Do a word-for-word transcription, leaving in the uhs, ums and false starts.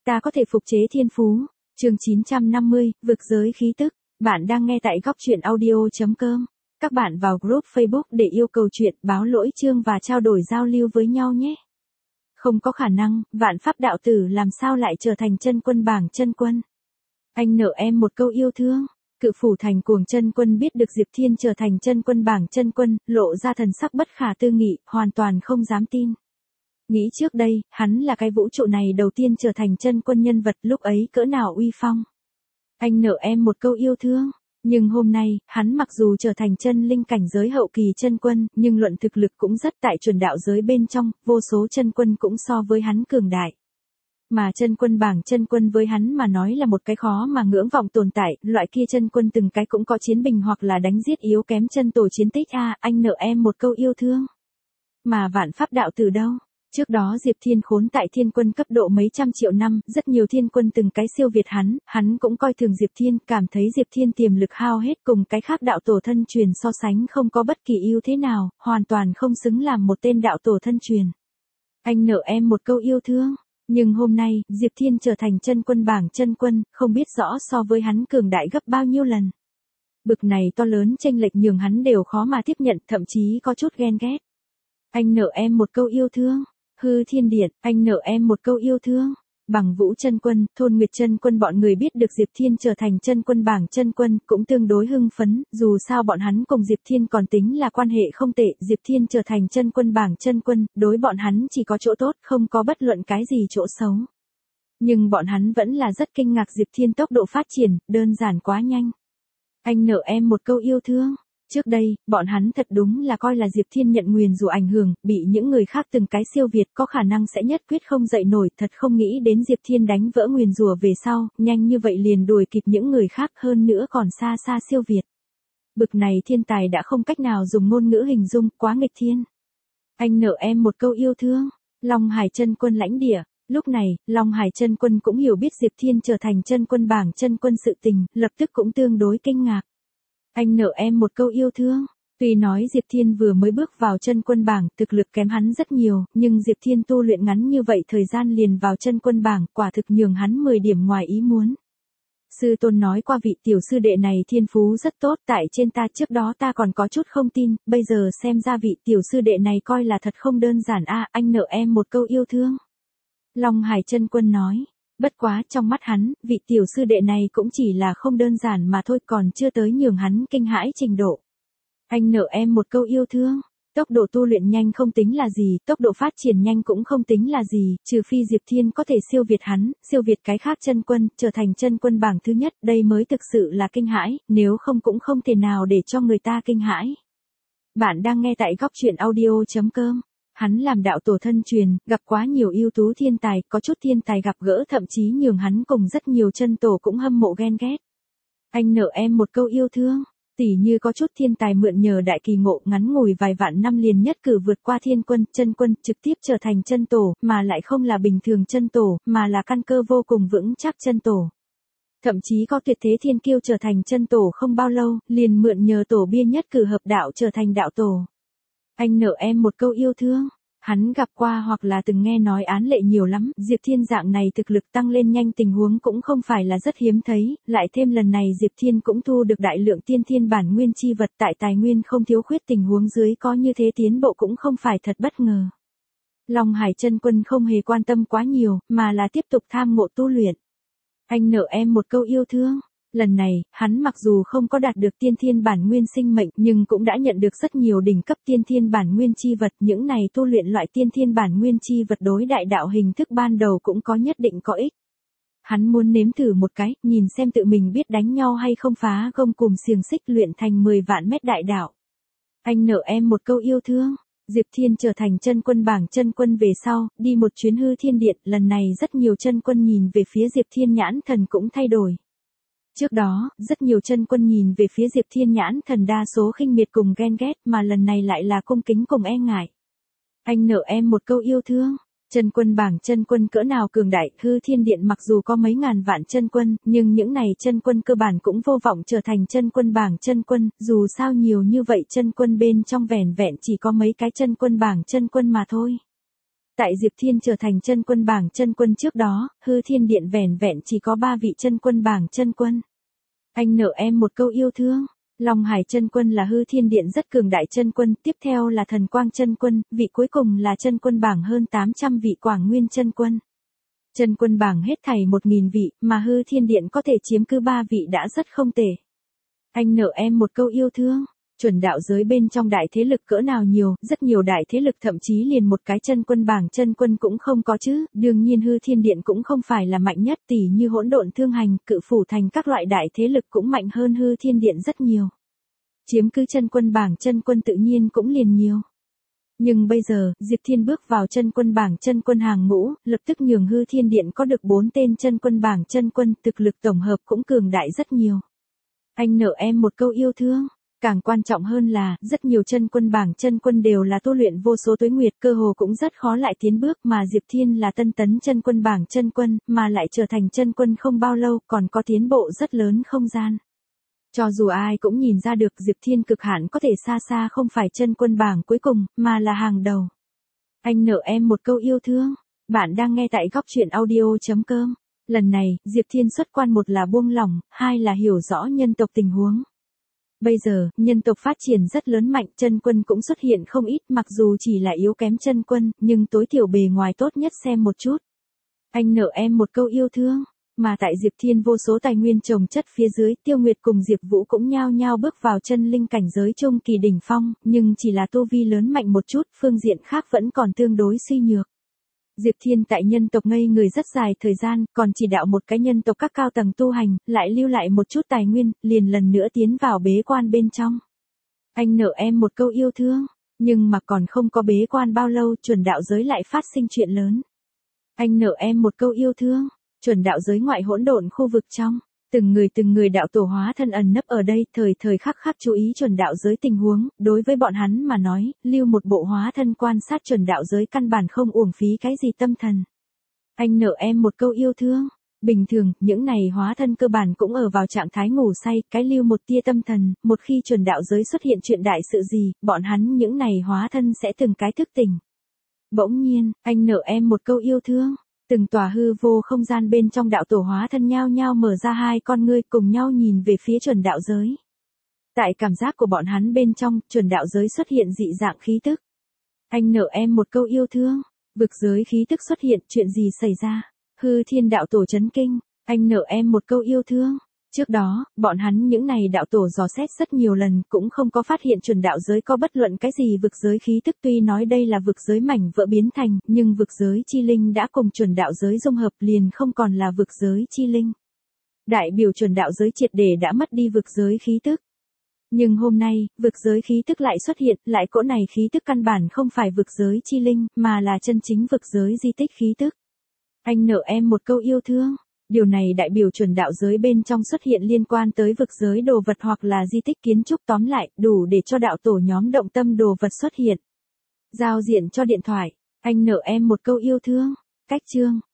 Ta có thể phục chế thiên phú. Chương chín trăm năm mươi, vực giới khí tức. Bạn đang nghe tại góc truyện audio chấm com. Các bạn vào group Facebook để yêu cầu chuyện, báo lỗi chương và trao đổi giao lưu với nhau nhé. Không có khả năng, vạn pháp đạo tử làm sao lại trở thành chân quân bảng chân quân. Anh nợ em một câu yêu thương. Cự phủ thành cuồng chân quân biết được Diệp Thiên trở thành chân quân bảng chân quân, lộ ra thần sắc bất khả tư nghị, hoàn toàn không dám tin. Nghĩ trước đây, hắn là cái vũ trụ này đầu tiên trở thành chân quân nhân vật, lúc ấy cỡ nào uy phong. Anh nợ em một câu yêu thương. Nhưng hôm nay, hắn mặc dù trở thành chân linh cảnh giới hậu kỳ chân quân, nhưng luận thực lực cũng rất tại chuẩn đạo giới bên trong, vô số chân quân cũng so với hắn cường đại. Mà chân quân bảng chân quân với hắn mà nói là một cái khó mà ngưỡng vọng tồn tại, loại kia chân quân từng cái cũng có chiến bình hoặc là đánh giết yếu kém chân tổ chiến tích a, anh nợ em một câu yêu thương. Mà vạn pháp đạo từ đâu? Trước đó Diệp Thiên khốn tại thiên quân cấp độ mấy trăm triệu năm, rất nhiều thiên quân từng cái siêu việt hắn, hắn cũng coi thường Diệp Thiên, cảm thấy Diệp Thiên tiềm lực hao hết cùng cái khác đạo tổ thân truyền so sánh không có bất kỳ ưu thế nào, hoàn toàn không xứng làm một tên đạo tổ thân truyền. Anh nợ em một câu yêu thương. Nhưng hôm nay, Diệp Thiên trở thành chân quân bảng chân quân, không biết rõ so với hắn cường đại gấp bao nhiêu lần. Bực này to lớn chênh lệch nhường hắn đều khó mà tiếp nhận, thậm chí có chút ghen ghét. Anh nợ em một câu yêu thương. Hư Thiên Điện, anh nợ em một câu yêu thương. Bằng Vũ chân quân, Thôn Nguyệt chân quân bọn người biết được Diệp Thiên trở thành chân quân bảng chân quân, cũng tương đối hưng phấn, dù sao bọn hắn cùng Diệp Thiên còn tính là quan hệ không tệ, Diệp Thiên trở thành chân quân bảng chân quân, đối bọn hắn chỉ có chỗ tốt, không có bất luận cái gì chỗ xấu. Nhưng bọn hắn vẫn là rất kinh ngạc Diệp Thiên tốc độ phát triển, đơn giản quá nhanh. Anh nợ em một câu yêu thương. Trước đây, bọn hắn thật đúng là coi là Diệp Thiên nhận nguyền rủa ảnh hưởng, bị những người khác từng cái siêu việt có khả năng sẽ nhất quyết không dậy nổi, thật không nghĩ đến Diệp Thiên đánh vỡ nguyền rủa về sau, nhanh như vậy liền đuổi kịp những người khác, hơn nữa còn xa xa siêu việt. Bực này thiên tài đã không cách nào dùng ngôn ngữ hình dung, quá nghịch thiên. Anh nợ em một câu yêu thương. Long Hải chân quân lãnh địa. Lúc này, Long Hải chân quân cũng hiểu biết Diệp Thiên trở thành chân quân bảng chân quân sự tình, lập tức cũng tương đối kinh ngạc. Anh nợ em một câu yêu thương. Tuy nói Diệp Thiên vừa mới bước vào chân quân bảng, thực lực kém hắn rất nhiều, nhưng Diệp Thiên tu luyện ngắn như vậy thời gian liền vào chân quân bảng, quả thực nhường hắn mười điểm ngoài ý muốn. Sư tôn nói qua vị tiểu sư đệ này thiên phú rất tốt, tại trên ta trước đó ta còn có chút không tin, bây giờ xem ra vị tiểu sư đệ này coi là thật không đơn giản a, anh nợ em một câu yêu thương. Long Hải chân quân nói. Bất quá trong mắt hắn, vị tiểu sư đệ này cũng chỉ là không đơn giản mà thôi, còn chưa tới nhường hắn kinh hãi trình độ. Anh nợ em một câu yêu thương. Tốc độ tu luyện nhanh không tính là gì, tốc độ phát triển nhanh cũng không tính là gì, trừ phi Diệp Thiên có thể siêu việt hắn, siêu việt cái khác chân quân, trở thành chân quân bảng thứ nhất, đây mới thực sự là kinh hãi, nếu không cũng không thể nào để cho người ta kinh hãi. Bạn đang nghe tại góc truyện audio chấm com. Hắn làm đạo tổ thân truyền, gặp quá nhiều ưu tú thiên tài, có chút thiên tài gặp gỡ thậm chí nhường hắn cùng rất nhiều chân tổ cũng hâm mộ ghen ghét. Anh nợ em một câu yêu thương. Tỉ như có chút thiên tài mượn nhờ đại kỳ ngộ ngắn ngủi vài vạn năm liền nhất cử vượt qua thiên quân, chân quân, trực tiếp trở thành chân tổ, mà lại không là bình thường chân tổ, mà là căn cơ vô cùng vững chắc chân tổ. Thậm chí có tuyệt thế thiên kiêu trở thành chân tổ không bao lâu, liền mượn nhờ tổ bia nhất cử hợp đạo trở thành đạo tổ. Anh nợ em một câu yêu thương. Hắn gặp qua hoặc là từng nghe nói án lệ nhiều lắm, Diệp Thiên dạng này thực lực tăng lên nhanh tình huống cũng không phải là rất hiếm thấy, lại thêm lần này Diệp Thiên cũng thu được đại lượng tiên thiên bản nguyên chi vật, tại tài nguyên không thiếu khuyết tình huống dưới có như thế tiến bộ cũng không phải thật bất ngờ. Long Hải chân quân không hề quan tâm quá nhiều, mà là tiếp tục tham ngộ tu luyện. Anh nợ em một câu yêu thương. Lần này, hắn mặc dù không có đạt được tiên thiên bản nguyên sinh mệnh nhưng cũng đã nhận được rất nhiều đỉnh cấp tiên thiên bản nguyên chi vật, những này tu luyện loại tiên thiên bản nguyên chi vật đối đại đạo hình thức ban đầu cũng có nhất định có ích. Hắn muốn nếm thử một cái, nhìn xem tự mình biết đánh nhau hay không phá gông cùm xiềng xích luyện thành mười vạn mét đại đạo. Anh nợ em một câu yêu thương. Diệp Thiên trở thành chân quân bảng chân quân về sau, đi một chuyến Hư Thiên Điện, lần này rất nhiều chân quân nhìn về phía Diệp Thiên nhãn thần cũng thay đổi. Trước đó, rất nhiều chân quân nhìn về phía Diệp Thiên nhãn thần đa số khinh miệt cùng ghen ghét, mà lần này lại là cung kính cùng e ngại. Anh nợ em một câu yêu thương. Chân quân bảng chân quân cỡ nào cường đại, Hư Thiên Điện mặc dù có mấy ngàn vạn chân quân, nhưng những này chân quân cơ bản cũng vô vọng trở thành chân quân bảng chân quân, dù sao nhiều như vậy chân quân bên trong vẻn vẹn chỉ có mấy cái chân quân bảng chân quân mà thôi. Tại Diệp Thiên trở thành chân quân bảng chân quân trước đó, Hư Thiên Điện vẻn vẹn chỉ có ba vị chân quân bảng chân quân. Anh nợ em một câu yêu thương. Long Hải chân quân là Hư Thiên Điện rất cường đại chân quân, tiếp theo là Thần Quang chân quân, vị cuối cùng là chân quân bảng hơn tám trăm vị Quảng Nguyên chân quân. Chân quân bảng hết thảy một nghìn vị, mà Hư Thiên Điện có thể chiếm cứ ba vị đã rất không tệ. Anh nợ em một câu yêu thương. Chuẩn đạo giới bên trong đại thế lực cỡ nào nhiều, rất nhiều đại thế lực thậm chí liền một cái chân quân bảng chân quân cũng không có chứ, đương nhiên Hư Thiên Điện cũng không phải là mạnh nhất, tỉ như Hỗn Độn Thương Hành, Cự Phủ Thành các loại đại thế lực cũng mạnh hơn Hư Thiên Điện rất nhiều. Chiếm cứ chân quân bảng chân quân tự nhiên cũng liền nhiều. Nhưng bây giờ, Diệp Thiên bước vào chân quân bảng chân quân hàng ngũ, lập tức nhường Hư Thiên Điện có được bốn tên chân quân bảng chân quân, thực lực tổng hợp cũng cường đại rất nhiều. Anh nợ em một câu yêu thương. Càng quan trọng hơn là, rất nhiều chân quân bảng chân quân đều là tu luyện vô số tuế nguyệt, cơ hồ cũng rất khó lại tiến bước, mà Diệp Thiên là tân tấn chân quân bảng chân quân, mà lại trở thành chân quân không bao lâu, còn có tiến bộ rất lớn không gian. Cho dù ai cũng nhìn ra được Diệp Thiên cực hạn có thể xa xa không phải chân quân bảng cuối cùng, mà là hàng đầu. Anh nợ em một câu yêu thương. Bạn đang nghe tại góc truyện audio chấm com. Lần này, Diệp Thiên xuất quan một là buông lỏng, hai là hiểu rõ nhân tộc tình huống. Bây giờ, nhân tộc phát triển rất lớn mạnh, chân quân cũng xuất hiện không ít, mặc dù chỉ là yếu kém chân quân, nhưng tối thiểu bề ngoài tốt nhất xem một chút. Anh nợ em một câu yêu thương. Mà tại Diệp Thiên vô số tài nguyên trồng chất phía dưới, Tiêu Nguyệt cùng Diệp Vũ cũng nhao nhao bước vào chân linh cảnh giới trung kỳ đỉnh phong, nhưng chỉ là tu vi lớn mạnh một chút, phương diện khác vẫn còn tương đối suy nhược. Diệp Thiên tại nhân tộc ngây người rất dài thời gian, còn chỉ đạo một cái nhân tộc các cao tầng tu hành, lại lưu lại một chút tài nguyên, liền lần nữa tiến vào bế quan bên trong. Anh nợ em một câu yêu thương, nhưng mà còn không có bế quan bao lâu, chuẩn đạo giới lại phát sinh chuyện lớn. Anh nợ em một câu yêu thương. Chuẩn đạo giới ngoại hỗn độn khu vực trong, từng người từng người đạo tổ hóa thân ẩn nấp ở đây, thời thời khắc khắc chú ý chuẩn đạo giới tình huống, đối với bọn hắn mà nói, lưu một bộ hóa thân quan sát chuẩn đạo giới căn bản không uổng phí cái gì tâm thần. Anh nợ em một câu yêu thương. Bình thường, những này hóa thân cơ bản cũng ở vào trạng thái ngủ say, cái lưu một tia tâm thần, một khi chuẩn đạo giới xuất hiện chuyện đại sự gì, bọn hắn những này hóa thân sẽ từng cái thức tỉnh. Bỗng nhiên, anh nợ em một câu yêu thương. Từng tòa hư vô không gian bên trong đạo tổ hóa thân nhao nhao mở ra hai con ngươi cùng nhau nhìn về phía chuẩn đạo giới. Tại cảm giác của bọn hắn bên trong, chuẩn đạo giới xuất hiện dị dạng khí tức. Anh nợ em một câu yêu thương. Vực giới khí tức xuất hiện, chuyện gì xảy ra? Hư Thiên đạo tổ chấn kinh. Anh nợ em một câu yêu thương. Trước đó, bọn hắn những này đạo tổ dò xét rất nhiều lần, cũng không có phát hiện chuẩn đạo giới có bất luận cái gì vực giới khí tức, tuy nói đây là vực giới mảnh vỡ biến thành, nhưng vực giới chi linh đã cùng chuẩn đạo giới dung hợp liền không còn là vực giới chi linh. Đại biểu chuẩn đạo giới triệt để đã mất đi vực giới khí tức. Nhưng hôm nay, vực giới khí tức lại xuất hiện, lại cỗ này khí tức căn bản không phải vực giới chi linh, mà là chân chính vực giới di tích khí tức. Anh nợ em một câu yêu thương. Điều này đại biểu chuẩn đạo giới bên trong xuất hiện liên quan tới vực giới đồ vật hoặc là di tích kiến trúc, tóm lại, đủ để cho đạo tổ nhóm động tâm đồ vật xuất hiện. Giao diện cho điện thoại. Anh nợ em một câu yêu thương. Cách chương.